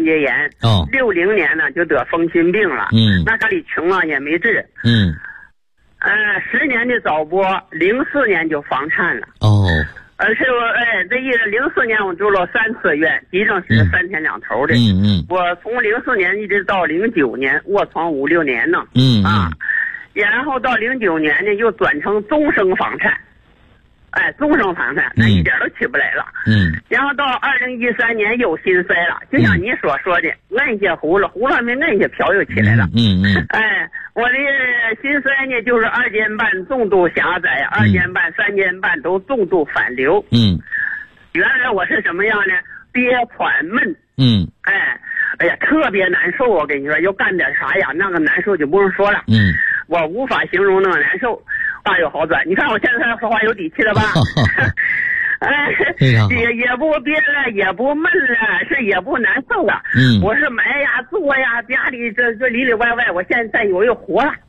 关节炎。60年呢就得风心病了。那家里穷啊也没治。10年的早搏，04年就房颤了。而且这04年我住了3次院，急症室3天2头的。我从04年一直到09年卧床5、6年呢。然后到09年呢又转成终生房颤。终生房颤，那一点都起不来了。然后到2013年又心衰了，就像你所说的，摁下葫芦，葫芦还没摁下，瓢又起来了。我的心衰呢，就是2间半重度狭窄，2间半、3间半都重度反流。原来我是什么样呢？憋喘闷。哎呀，特别难受。我跟你说，要干点啥呀，那个难受就不用说了。我无法形容那个难受。大有好转，你看我现在说话有底气了吧？也不憋了，也不闷了，是也不难受了。我是埋呀做呀，家里这里里外外，我现在我又活了。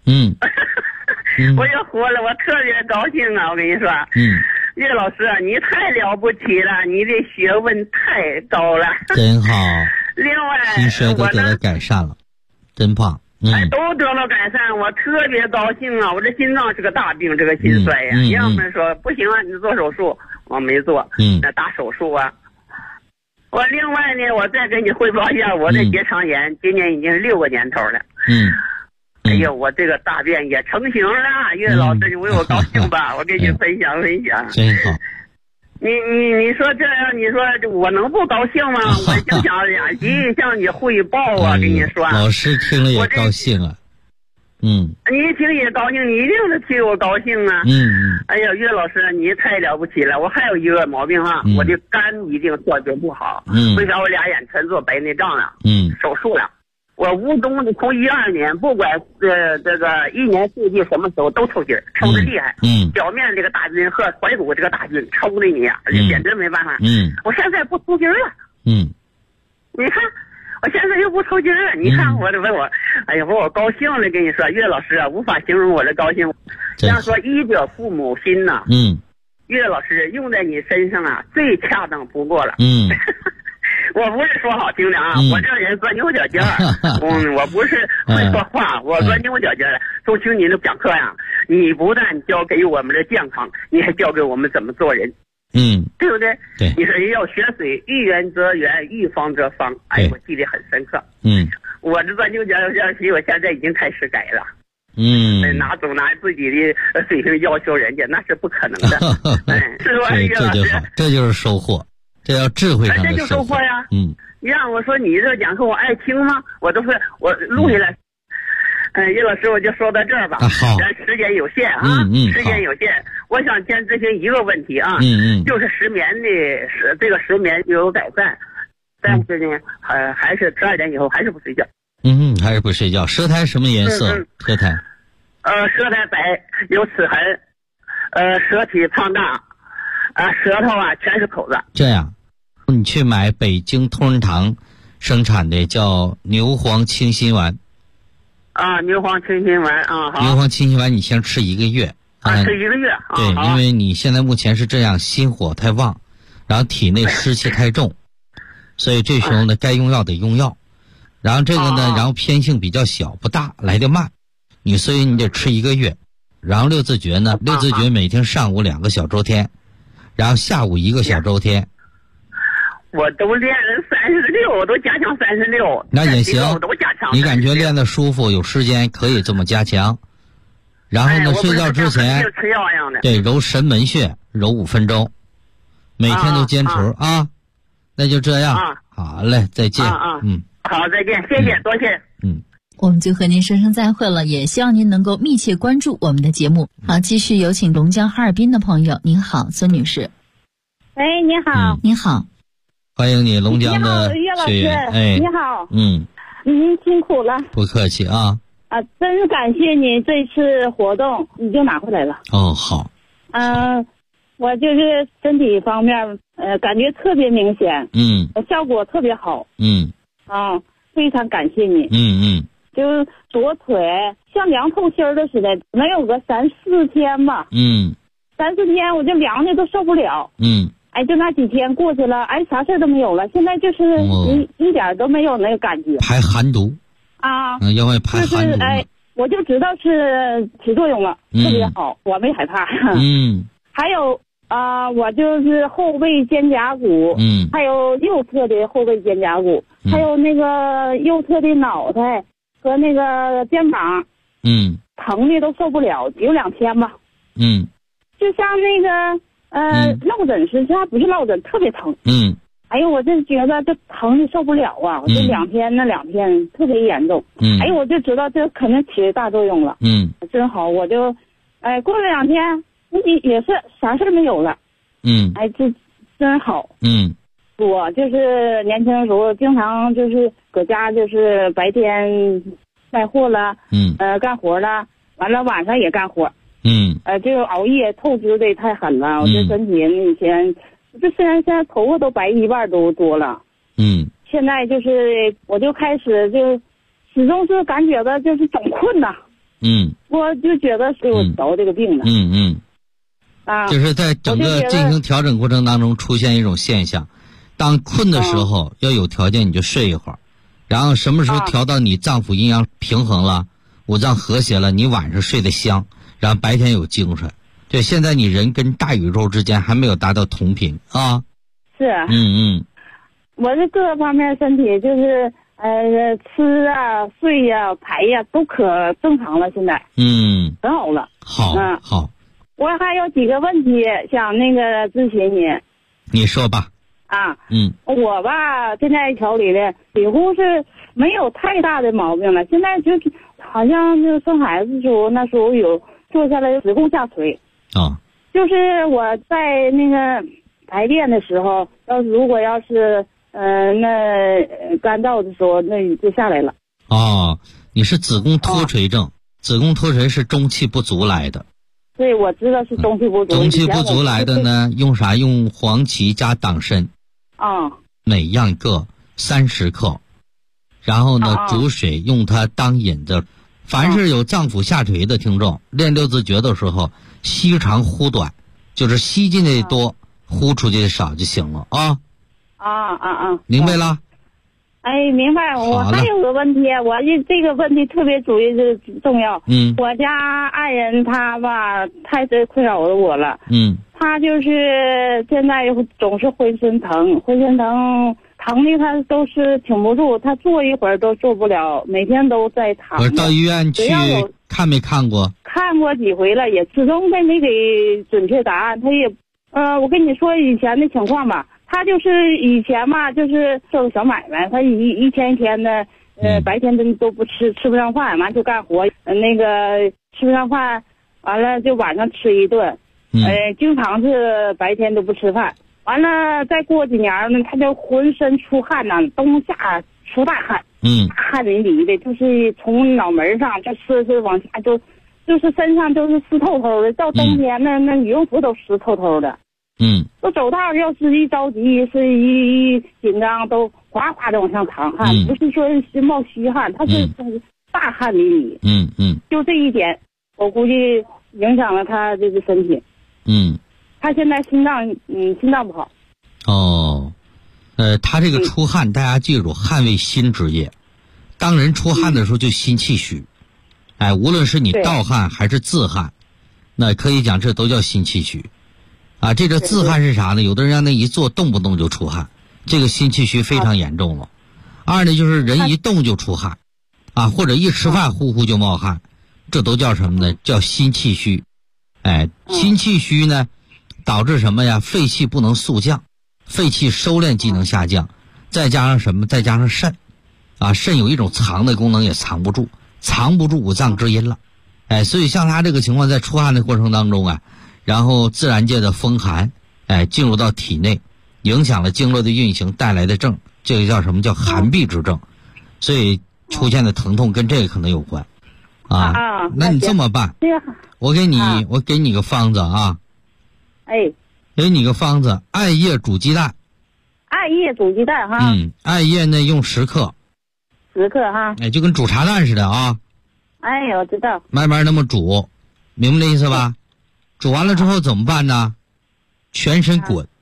我又活了，我特别高兴啊！我跟你说，岳老师啊，你太了不起了，你的学问太高了， 真好。 另外， 心衰都得到改善了，真棒。 都得到改善，我特别高兴啊！我这心脏是个大病，这个心衰呀。要么说不行啊，你做手术，我没做。那打手术啊。我另外呢，我再给你汇报一下我的结肠炎，今年已经6个年头了。哎呦，我这个大便也成型了，岳老师，你为我高兴吧？我给你分享分享。 真好。 你说这样，你说我能不高兴吗？我就想2级向你汇报啊，跟你说。 老师听了也高兴啊。你一听也高兴，你一定是替我高兴啊。哎呀，岳老师，你太了不起了！我还有一个毛病哈，我的肝一定做得不好。为啥我俩眼全做白内障了？手术了。我无中的从12年，不管这个一年四季什么时候都抽筋儿，抽的厉害。表面这个大筋和怀骨这个大筋抽的你呀，简直没办法。我现在不抽筋儿了。你看，我现在又不抽筋儿了。你看我问我，哎呀，我高兴了，跟你说，岳老师啊，无法形容我的高兴。这样说，医者父母心呐。岳老师用在你身上啊，最恰当不过了。我不是说好听的啊，我这人钻牛角尖儿。我不是会说话，我钻牛角尖儿。都听你的讲课呀，你不但教给我们的健康，你还教给我们怎么做人。对不对？ 对。 你说人要学水，遇圆则圆，遇方则方。哎，我记得很深刻。我这钻牛角尖儿，我现在已经开始改了。拿自己的水平要求人家，那是不可能的。是吧？ 这就好，这就是收获。这叫智慧上的这就收获呀。你让我说你这讲课我爱听吗？我录下来。岳老师，我就说到这儿吧。 好。 时间有限啊。时间有限，我想先咨询一个问题啊。就是失眠的这个失眠就有改善，但是呢，还是12点以后还是不睡觉。 还是不睡觉。舌苔什么颜色？舌苔。 舌苔白，有齿痕，舌体胖大。舌头啊全是口子。这样，你去买北京同仁堂生产的叫牛黄清心丸。 牛黄清心丸啊，好。 牛黄清心丸你先吃1个月。 吃1个月。 对，因为你现在目前是这样，心火太旺，然后体内湿气太重，所以这时候呢，该用药得用药。然后这个呢，然后偏性比较小，不大，来得慢，所以你得吃1个月。然后六字诀呢，六字诀每天上午2个小周天。然后下午1个小周天， 我都练了36，我都加强36。 那也行， 我都加强。 你感觉练得舒服，有时间可以这么加强。然后呢，睡觉之前吃药一样的。 对，揉神门穴，揉5分钟，每天都坚持啊。那就这样。好嘞，再见。 好，再见，谢谢，多谢。 我们就和您说声再会了，也希望您能够密切关注我们的节目。好，继续有请龙江哈尔滨的朋友。您好，孙女士。 喂，你好。 你好， 欢迎你，龙江的学员。 你好。 您辛苦了。 不客气啊。 真感谢你这次活动已经拿回来了。 好。 我就是身体方面感觉特别明显。效果特别好。非常感谢你。就是左腿像凉透心儿的似的，能有个3、4天吧。3、4天我就凉的都受不了。 哎，就那几天过去了，哎，啥事都没有了。现在就是一点都没有那个感觉。 排寒毒啊， 因为排寒毒。 哎，我就知道是起作用了，特别好，我没害怕。还有我就是后背肩胛骨，还有右侧的后背肩胛骨，还有那个右侧的脑袋和那个肩膀，疼的都受不了，有2天吧。就像那个落枕似的，它不是落枕，特别疼。哎呦，我就觉得这疼的受不了啊！我这2天特别严重。哎呦，我就知道这肯定起大作用了。真好，我就过了2天。也是啥事没有了，哎，这真好。我就是年轻的时候，经常就是搁家，就是白天卖货了，干活了，完了晚上也干活，这个熬夜透支的太狠了，我这身体以前，这虽然现在头发都白1半都多了，现在就是我就开始就始终是感觉到就是总困呐，我就觉得是我得这个病了， 就是在整个进行调整过程当中出现一种现象，当困的时候要有条件你就睡一会儿，然后什么时候调到你脏腑阴阳平衡了，五脏和谐了，你晚上睡得香，然后白天有精神。对，现在你人跟大宇宙之间还没有达到同频啊。 是。我这各个方面身体就是吃啊睡呀排呀都可正常了，现在。很好了。 好。好。 我还有几个问题想那个咨询你。 你说吧。 我吧现在调理的几乎是没有太大的毛病了，现在就好像就生孩子的时候，那时候有坐下来子宫下垂。就是我在那个排便的时候，如果要是那干燥的时候，那就下来了。 你是子宫脱垂症，子宫脱垂是中气不足来的。 对，我知道是中气不足。 中气不足来的呢，用啥？用黄芪加党参。每样各30克，然后呢，煮水用它当引子。凡是有脏腑下垂的听众，练6字诀的时候，吸长呼短，就是吸进的多，呼出去的少就行了啊。明白了。 哎，明白。我还有个问题，我这个问题特别重要。我家爱人他吧，太困扰我了。他就是现在总是浑身疼的他都是挺不住，他坐一会儿都坐不了，每天都在躺。 我到医院去看没看过？ 看过几回了，也始终没给准确答案。他也我跟你说以前的情况吧。他就是以前嘛，就是做个小买卖，他一天一天的，白天都不吃不上饭，完就干活，那个吃不上饭，完了就晚上吃一顿，经常是白天都不吃饭，完了再过几年呢，他就浑身出汗呐，冬夏出大汗，汗淋漓的，就是从脑门上就是往下就是身上都是湿透透的，到冬天那羽绒服都湿透透的。都走道要是一着急，是一紧张，都哗哗的往上淌汗，不是说是冒虚汗，他是大汗淋漓。就这一点，我估计影响了他这个身体。他现在心脏不好。 他这个出汗，大家记住，汗为心之液。当人出汗的时候，就心气虚。无论是你盗汗还是自汗，那可以讲这都叫心气虚。这个自汗是啥呢？有的人让那一坐动不动就出汗，这个心气虚非常严重了。二呢，就是人一动就出汗，或者一吃饭呼呼就冒汗，这都叫什么呢？叫心气虚。心气虚呢，导致什么呀？肺气不能速降，肺气收敛机能下降，再加上什么？再加上肾，肾有一种藏的功能也藏不住五脏之阴了。所以像他这个情况，在出汗的过程当中然后自然界的风寒，进入到体内，影响了经络的运行带来的症，这个叫什么？叫寒痹之症，所以出现的疼痛跟这个可能有关。那你这么办？我给你个方子啊。给你个方子，艾叶煮鸡蛋。 艾叶煮鸡蛋哈。 艾叶呢用10克。 10克哈。 就跟煮茶蛋似的啊。 我知道。 慢慢那么煮，明白这意思吧？煮完了之后怎么办呢？全身滚，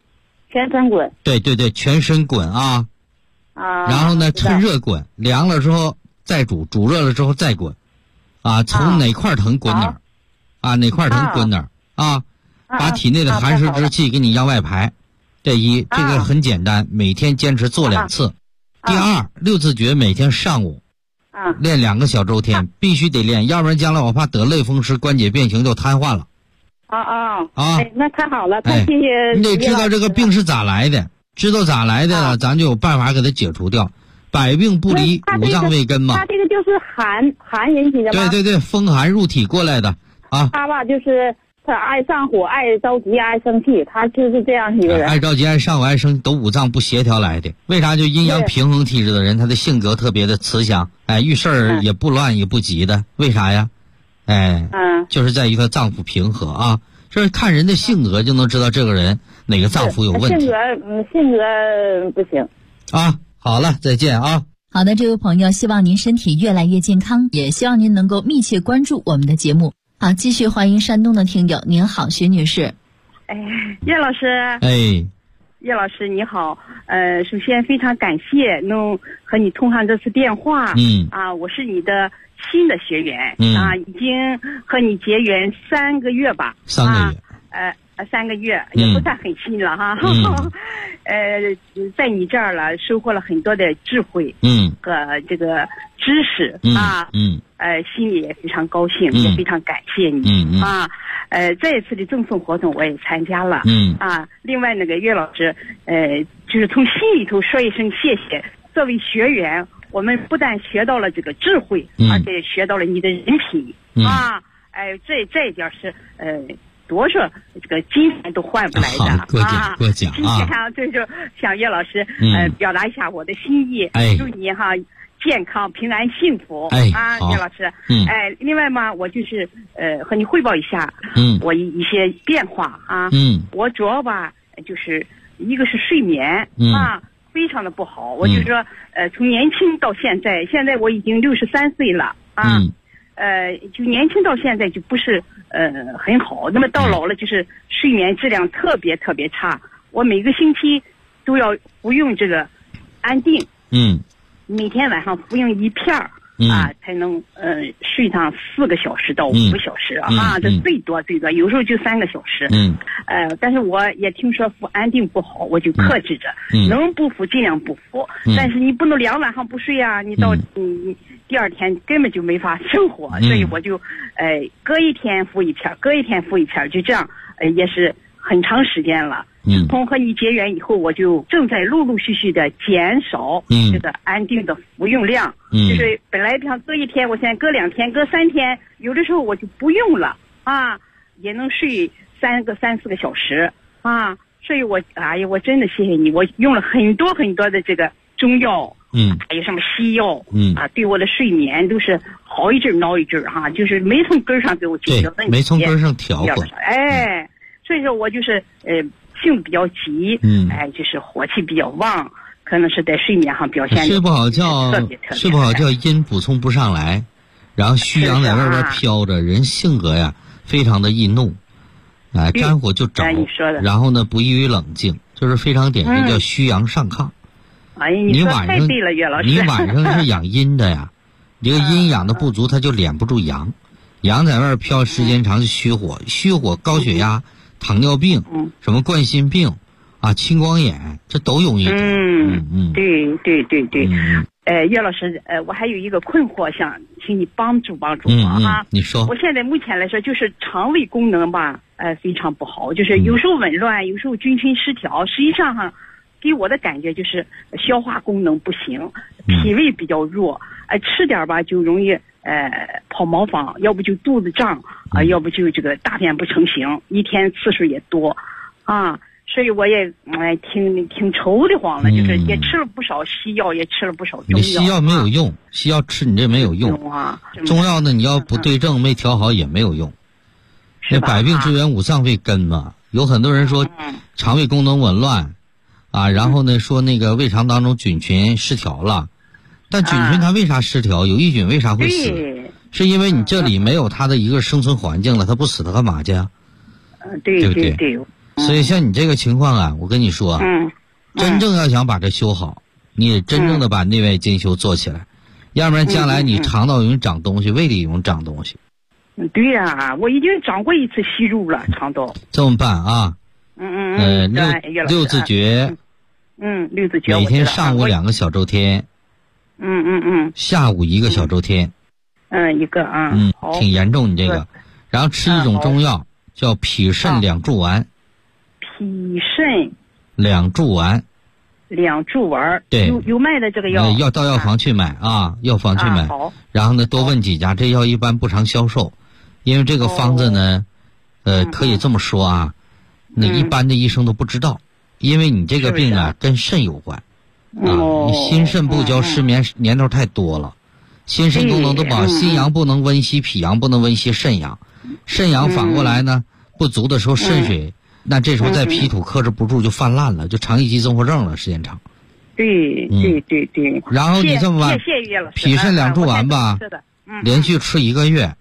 全身滚。 对对对，全身滚啊。然后呢，趁热滚，凉了之后再煮，煮热了之后再滚。从哪块疼滚哪儿。哪块疼滚哪儿。把体内的寒湿之气给你向外排。这一，这个很简单，每天坚持做2次。第二，6字诀每天上午练2个小周天，必须得练，要不然将来我怕得类风湿、关节变形就瘫痪了。 那太好了，太谢谢。 你得知道这个病是咋来的，知道咋来的了，咱就有办法给它解除掉。百病不离，五脏未根嘛。 他这个就是寒引起的吗？ 对对对，风寒入体过来的他吧，就是他爱上火、爱着急、爱生气，他就是这样一个人。 爱着急、爱上火、爱生气，都五脏不协调来的。为啥？就阴阳平衡体质的人，他的性格特别的慈祥，遇事儿也不乱也不急的。为啥呀？就是在于他脏腑平和这是看人的性格就能知道这个人哪个脏腑有问题。 性格不行。 好了，再见啊。 好的，这位朋友，希望您身体越来越健康，也希望您能够密切关注我们的节目。好，继续欢迎山东的听友。您好，徐女士。 叶老师。叶老师你好，首先非常感谢能和你通上这次电话。我是你的新的学员。已经和你结缘3个月吧。 3个月。 3个月也不算很新了哈。在你这儿了，收获了很多的智慧。和这个知识。心里也非常高兴，也非常感谢你。这一次的赠送活动我也参加了。另外那个岳老师，就是从心里头说一声谢谢。作为学员，我们不但学到了这个智慧，而且学到了你的人品。这一点是多少这个金钱都换不来的。 过奖今天就是向岳老师表达一下我的心意。祝你健康、平安、幸福。岳老师。另外嘛，我就是和你汇报一下我一些变化我主要吧，就是一个是睡眠非常的不好。我就说从年轻到现在我已经63岁了就年轻到现在就不是很好。那么到老了就是睡眠质量特别特别差。我每个星期都要服用这个安定。每天晚上服用1片才能睡上4个小时到5个小时这最多，有时候就3个小时。但是我也听说服安定不好，我就克制着，能不服尽量不服。但是你不能2晚上不睡你到第2天根本就没法生活。所以我就隔一天服1片，隔一天服1片，就这样也是很长时间了。从和你结缘以后，我就正在陆陆续续的减少这个安定的服用量。就是本来像隔1天，我现在隔2天、隔3天，有的时候我就不用了也能睡3、4个小时所以我真的谢谢你，我用了很多很多的这个中药，还有什么西药，对我的睡眠都是好一阵挠一阵就是没从根上给我解决问题， 没从根上调过。 所以说我就是性子比较急，就是火气比较旺，可能是在睡眠上表现。 睡不好觉，阴补充不上来，然后虚阳在外边飘着，人性格呀非常的易怒，肝火就着，然后呢不易于冷静，就是非常典型叫虚阳上亢。 你说太对了，岳老师。 你晚上是养阴的呀，这个阴养的不足，它就敛不住阳，阳在外飘时间长就虚火，高血压。糖尿病，什么冠心病青光眼，这都容易得。 对。岳老师，我还有一个困惑，想请你帮助我你说。 我现在目前来说，就是肠胃功能吧，非常不好，就是有时候紊乱，有时候菌群失调。实际上给我的感觉就是消化功能不行，脾胃比较弱，吃点吧就容易跑毛房，要不就肚子胀要不就这个大便不成形，一天次数也多所以我也挺愁得慌了，就是也吃了不少西药，也吃了不少中药。 你西药没有用，西药吃你这没有用中药呢，你要不对症没调好也没有用。那百病之源五脏未根嘛，有很多人说肠胃功能紊乱然后呢说那个胃肠当中菌群失调了，但菌群它为啥失调？有益菌为啥会死？是因为你这里没有它的一个生存环境了，它不死它干嘛去对。 所以像你这个情况啊，我跟你说，真正要想把这修好，你也真正的把内外兼修做起来，要不然将来你肠道容易长东西，胃里容易长东西。 对呀，我已经长过一次息肉了，肠道。 这么办啊？六字诀。 六字诀。 每天上午2个小周天。下午1个小周天。 一个啊。 挺严重你这个。然后吃一种中药，叫脾肾两助丸。 脾肾两助丸。 两助丸。 对。 有卖的这个药。 要到药房去买啊，药房去买。 好。 然后呢，多问几家，这药一般不常销售，因为这个方子呢，可以这么说啊，那一般的医生都不知道，因为你这个病啊跟肾有关。你心肾不交，失眠年头太多了，心肾功能都不好，心阳不能温煦，脾阳不能温煦肾阳，肾阳反过来呢不足的时候肾水，那这时候在脾土克制不住就泛滥了，就肠易激综合症了，时间长。 对。 然后你这么办，脾肾两助丸吧，连续吃1个月。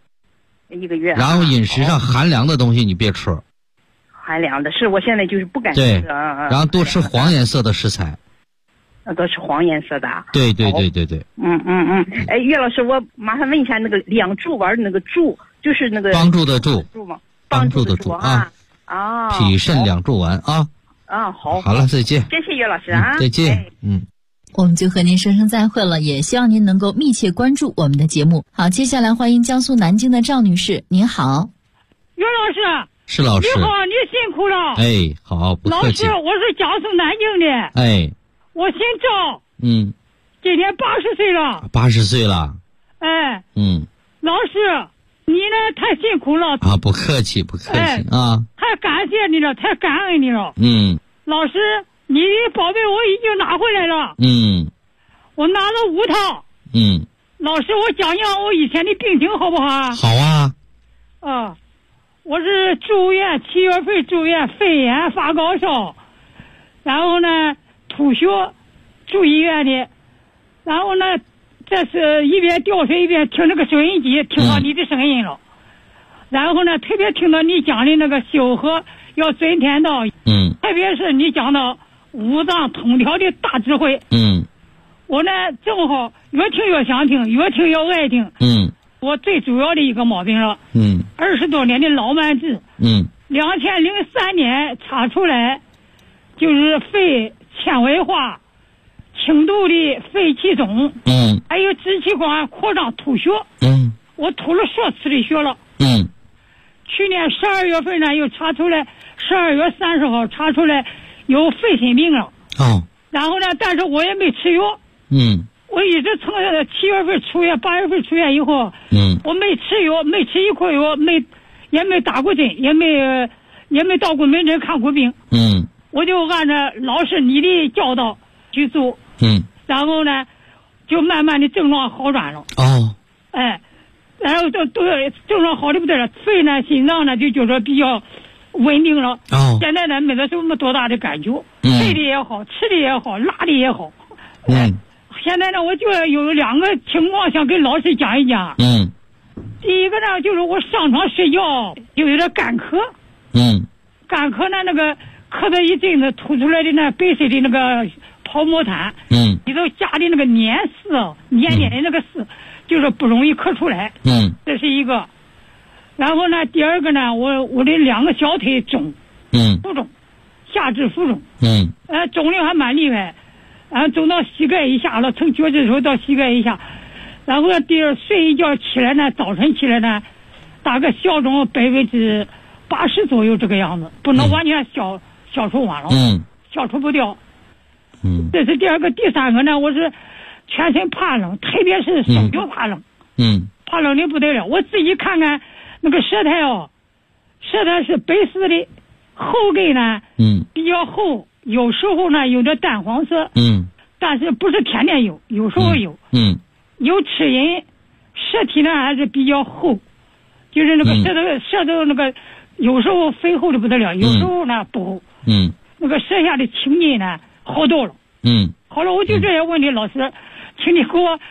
1个月。 然后饮食上寒凉的东西你别吃。 寒凉的是我现在就是不敢吃。 对。然后多吃黄颜色的食材。 都是黄颜色的。 对。 哎，岳老师，我马上问一下，那个两助丸那个助就是那个帮助的助吗？ 帮助的助啊。脾肾两助丸啊。好了，再见。 谢谢岳老师啊。 再见。 我们就和您说声再会了，也希望您能够密切关注我们的节目。好，接下来欢迎江苏南京的赵女士，您好。 岳老师。 是老师。 你好，你辛苦了。 哎，好，不客气。 老师，我是江苏南京的。 哎。 我姓赵。今年80岁了。 80岁了。 哎。老师，你呢太辛苦了。 啊，不客气啊。 太感谢你了，太感恩你了。老师，你的宝贝我已经拿回来了。我拿了5套。老师，我讲讲我以前的病情好不好？ 好啊。 我是住院7月份住院，肺炎发高烧，然后呢吐血，住医院的，然后呢这是一边吊水一边听那个收音机，听到你的声音了。然后呢特别听到你讲的那个修和要遵天道。特别是你讲到五脏通调的大智慧。我呢正好越听越想听，越听越爱听。我最主要的一个毛病了。20多年的老慢支。2003年查出来，就是肺纤维化，轻度的肺气肿。还有支气管扩张吐血。我吐了10次的血了。去年12月份呢，又查出来，12月30号查出来有肺肾病了。然后呢，但是我也没吃药。我一直从7月份出院，8月份出院以后，我没吃药，没吃一块药，也没打过针，也没到过门诊看过病。我就按照老师你的教导去做。然后呢，就慢慢的症状好转了。然后都症状好的不得了，肺呢、心脏呢就觉得比较稳定了。现在呢没得什么多大的感觉，睡的也好，吃的也好，拉的也好。现在呢，我就有2个情况想跟老师讲一讲。第一个呢，就是我上床睡觉就有点干咳。干咳呢，那个咳了一阵子，吐出来的那白色的那个泡沫痰。里头加的那个黏丝，黏黏的那个丝，就是不容易咳出来。这是一个。然后呢，第二个呢，我的2个小腿肿。浮肿，下肢浮肿。肿瘤还蛮厉害。肿到膝盖以下了，从脚趾头到膝盖以下。然后睡一觉起来呢，早晨起来呢，大概消肿80%左右这个样子，不能完全消除完了。消除不掉。这是第2个。第3个呢，我是全身怕冷，特别是手脚怕冷。怕冷的不得了。我自己看看那个舌苔是白色的，后根呢比较厚，有时候呢有点淡黄色。但是不是天天有，有时候有。有齿龈，舌体呢还是比较厚，就是那个舌头那个有时候肥厚的不得了，有时候呢不厚。那个舌下的青筋呢好多了。好了，我就这些问题，老师，请你给我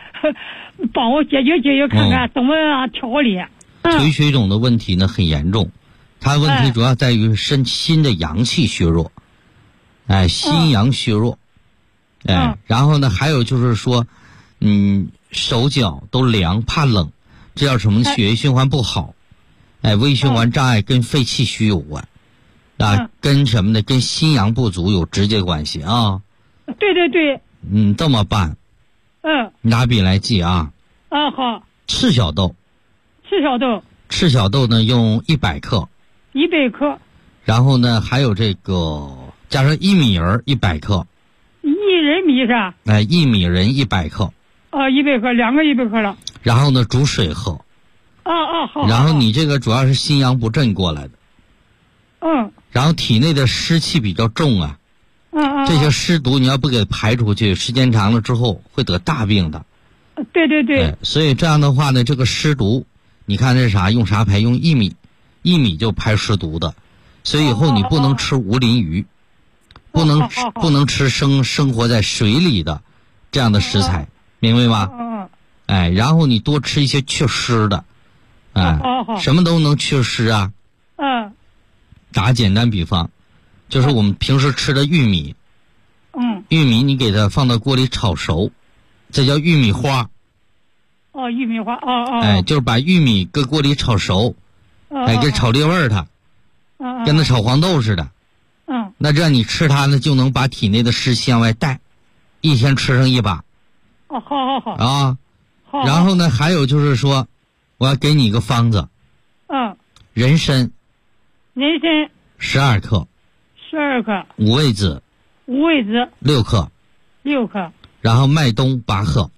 帮我解决看看怎么调理。 腿水肿的问题呢很严重， 他的问题主要在于身心的阳气虚弱，心阳虚弱，然后呢，还有就是说，手脚都凉，怕冷，这叫什么？血液循环不好，微循环障碍跟肺气虚有关，跟什么呢？跟心阳不足有直接关系啊。 对对对。 这么办？拿笔来记啊。 好。 赤小豆。赤小豆呢，用100克。 100克。 然后呢，还有这个加上薏米仁100克。 薏仁米是吧？ 薏米仁100克。 100克，2个100克了。 然后呢，煮水喝。 好。 然后你这个主要是心阳不振过来的。然后体内的湿气比较重啊。这些湿毒你要不给排出去，时间长了之后会得大病的。 对对对。 所以这样的话呢，这个湿毒，你看这是啥？用啥排？用薏米，薏米就排湿毒的。所以以后你不能吃无鳞鱼，不能吃生活在水里的这样的食材，明白吗？然后你多吃一些祛湿的，什么都能祛湿啊。打简单比方，就是我们平时吃的玉米，玉米你给它放到锅里炒熟，这叫玉米花。 玉米花。 就是把玉米搁锅里炒熟，给炒裂味儿它，跟那炒黄豆似的。那这样你吃它呢，就能把体内的湿气往外带，一天吃上1把。 好。 然后呢，还有就是说，我要给你一个方子。人参。12克。五味子。6克。然后麦冬8克。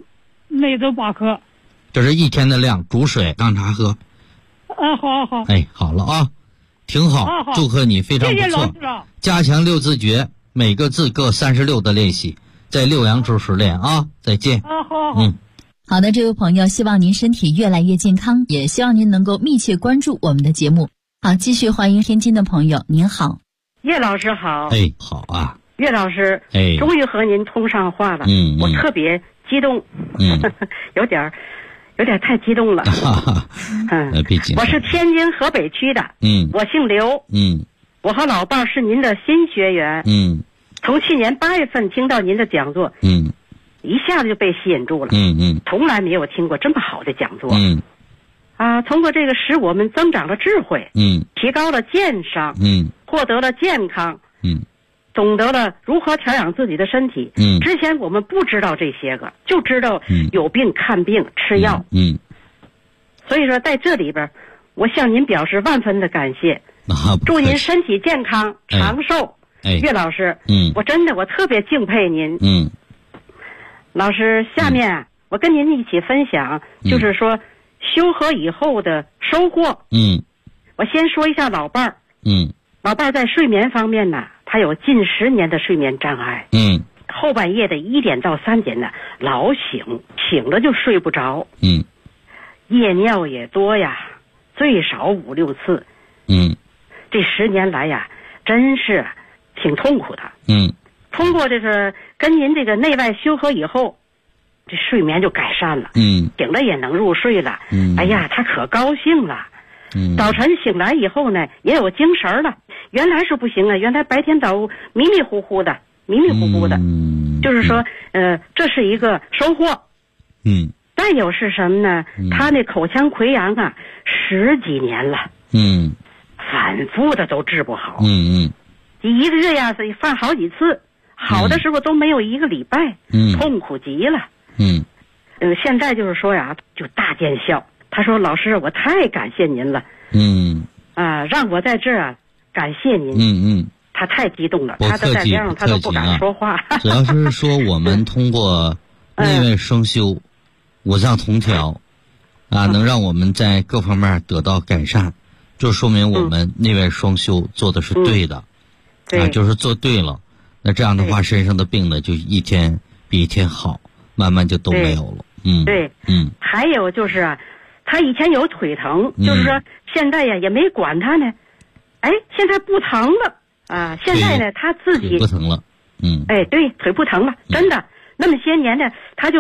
这是一天的量，煮水当茶喝。 好。 好了啊，挺好。祝贺你，非常不错。 谢谢老师了。 加强6字诀，每个字各36的练习，在6阳之时练啊。再见。 好。 好的，这位朋友，希望您身体越来越健康，也希望您能够密切关注我们的节目。好，继续欢迎天津的朋友，您好。 叶老师好。 好啊。 岳老师，终于和您通上话了。我特别激动。有点太激动了。我是天津河北区的。我姓刘。我和老伴儿是您的新学员。从去年8月份听到您的讲座。一下子就被吸引住了。从来没有听过这么好的讲座。通过这个使我们增长了智慧。提高了鉴赏。获得了健康。懂得了如何调养自己的身体。之前我们不知道这些个，就知道有病看病吃药。所以说在这里边，我向您表示万分的感谢。祝您身体健康长寿。岳老师，我特别敬佩您。老师，下面我跟您一起分享，就是说修和以后的收获。我先说一下老伴儿。老伴儿在睡眠方面呢，他有近10年的睡眠障碍。后半夜的1点到3点呢，老醒了就睡不着。夜尿也多呀，最少5、6次。这10年来呀，真是挺痛苦的。通过这个跟您这个内外修和以后，这睡眠就改善了。醒了也能入睡了。哎呀，他可高兴了。早晨醒来以后呢，也有精神了。原来是不行啊，原来白天早迷迷糊糊的。就是说，这是一个收获。再有是什么呢？他那口腔溃疡啊，10几年了。反复的都治不好。一个月呀，犯好几次，好的时候都没有1个礼拜。痛苦极了。现在就是说呀，就大见效。他说：“老师，我太感谢您了。让我在这儿感谢您。他太激动了，他都在边上，他都不敢说话。 主要是说我们通过内外双修、五脏同调，能让我们在各方面得到改善，就说明我们内外双修做的是对的。就是做对了，那这样的话，身上的病呢，就一天比一天好，慢慢就都没有了。 还有就是啊。他以前有腿疼，就是说现在呀也没管他呢，现在不疼了啊！现在呢他自己不疼了。 对，腿不疼了，真的。那么些年呢，他就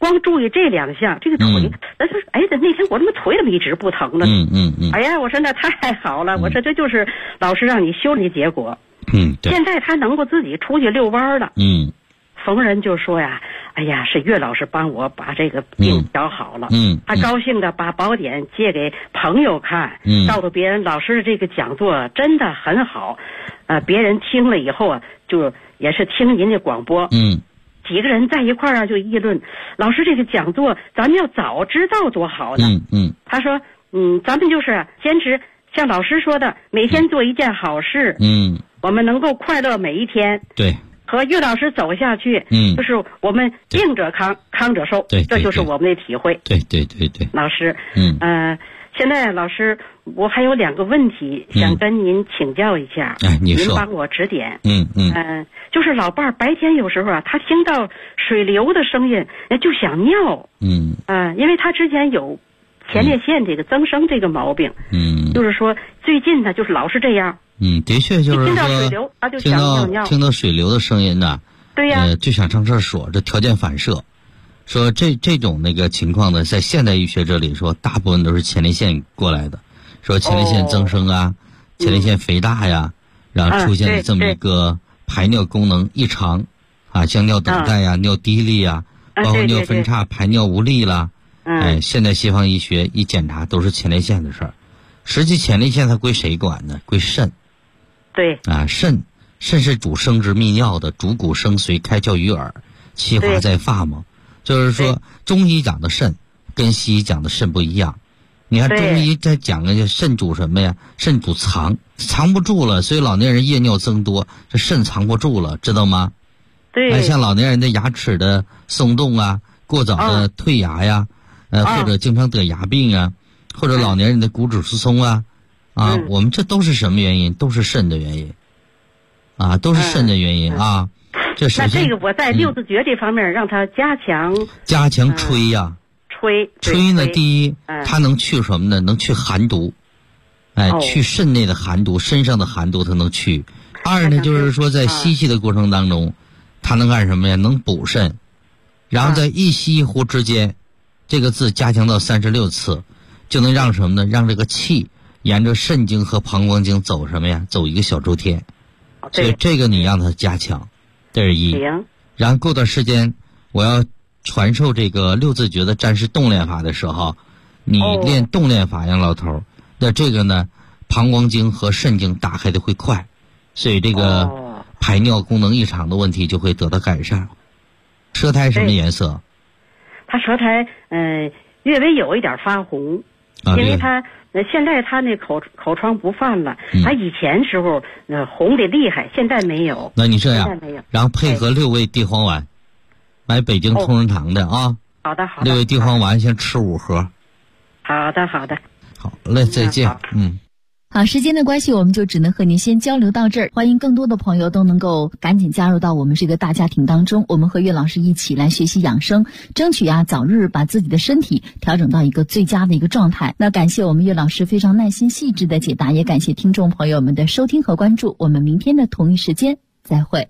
光注意这2项，这个腿，咱说，哎，那天我他妈腿怎么一直不疼呢？哎呀，我说那太好了，我说这就是老师让你修的结果。 对。 现在他能够自己出去遛弯了。逢人就说呀，哎呀，是岳老师帮我把这个病调好了。他高兴的把宝典借给朋友看，告诉别人老师的这个讲座真的很好。别人听了以后啊，就也是听您的广播。几个人在一块儿啊，就议论老师这个讲座，咱们要早知道多好呢。他说，咱们就是坚持像老师说的，每天做一件好事。我们能够快乐每一天。 对。 和岳老师走下去，就是我们病者康，康者寿， 对， 这就是我们的体会。 对， 老师，现在老师，我还有2个问题想跟您请教一下， 您说， 您帮我指点。就是老伴儿白天有时候啊，他听到水流的声音，就想尿。因为他之前有前列腺这个增生这个毛病。就是说最近呢，就是老是这样。 的确就是说， 听到水流，他就想尿尿。 听到水流的声音呢， 对呀， 就想上厕所，这条件反射。说这种那个情况呢，在现代医学这里说，大部分都是前列腺过来的。说前列腺增生啊，前列腺肥大呀，然后出现了这么一个排尿功能异常，像尿等待呀、尿滴沥呀，包括尿分叉、排尿无力啦。现在西方医学一检查都是前列腺的事儿。实际前列腺它归谁管呢？归肾。 对。 肾是主生殖泌尿的，主骨生髓，开窍于耳，气化在发嘛。就是说，中医讲的肾跟西医讲的肾不一样。你看中医在讲的肾主什么呀？肾主藏不住了，所以老年人夜尿增多，这肾藏不住了，知道吗？ 对。 像老年人的牙齿的松动啊，过早的退牙呀，或者经常得牙病啊，或者老年人的骨质疏松啊，我们这都是什么原因？都是肾的原因，都是肾的原因啊。这首先， 那这个我在六字诀这方面让他加强吹呀。 吹呢，第一，它能去什么呢？能去寒毒，去肾内的寒毒，身上的寒毒它能去。二呢，就是说在吸气的过程当中，它能干什么呀？能补肾。然后在一吸一呼之间，这个字加强到36次，就能让什么呢？让这个气沿着肾经和膀胱经走什么呀？走一个小周天。所以这个你让它加强，这是一。然后过段时间，我要传授这个六字诀的战士动练法的时候，你练动练法呀，老头，那这个呢，膀胱经和肾经打开的会快，所以这个排尿功能异常的问题就会得到改善。舌苔什么颜色？ 他舌苔略微有一点发红，因为他现在他那口疮不犯了，他以前时候红的厉害，现在没有。 那你这样，然后配合6味地黄丸。买北京同仁堂的啊。 好的。 6味地黄丸先吃5盒。 好的。 好嘞，再见。 好，时间的关系，我们就只能和您先交流到这儿。欢迎更多的朋友都能够赶紧加入到我们这个大家庭当中，我们和岳老师一起来学习养生，争取早日把自己的身体调整到一个最佳的一个状态。那感谢我们岳老师非常耐心细致的解答，也感谢听众朋友们的收听和关注。我们明天的同一时间再会。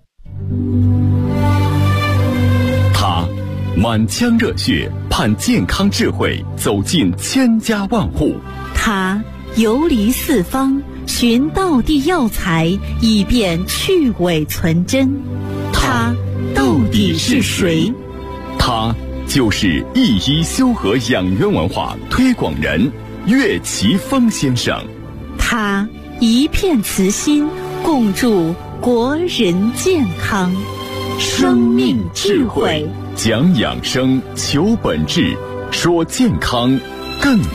他满腔热血，盼健康智慧走进千家万户。 他游离四方，寻道地药材，以便去伪存真。他到底是谁？ 他就是一医修和养元文化推广人岳奇峰先生。 他一片慈心，共筑国人健康。生命智慧， 讲养生，求本质，说健康更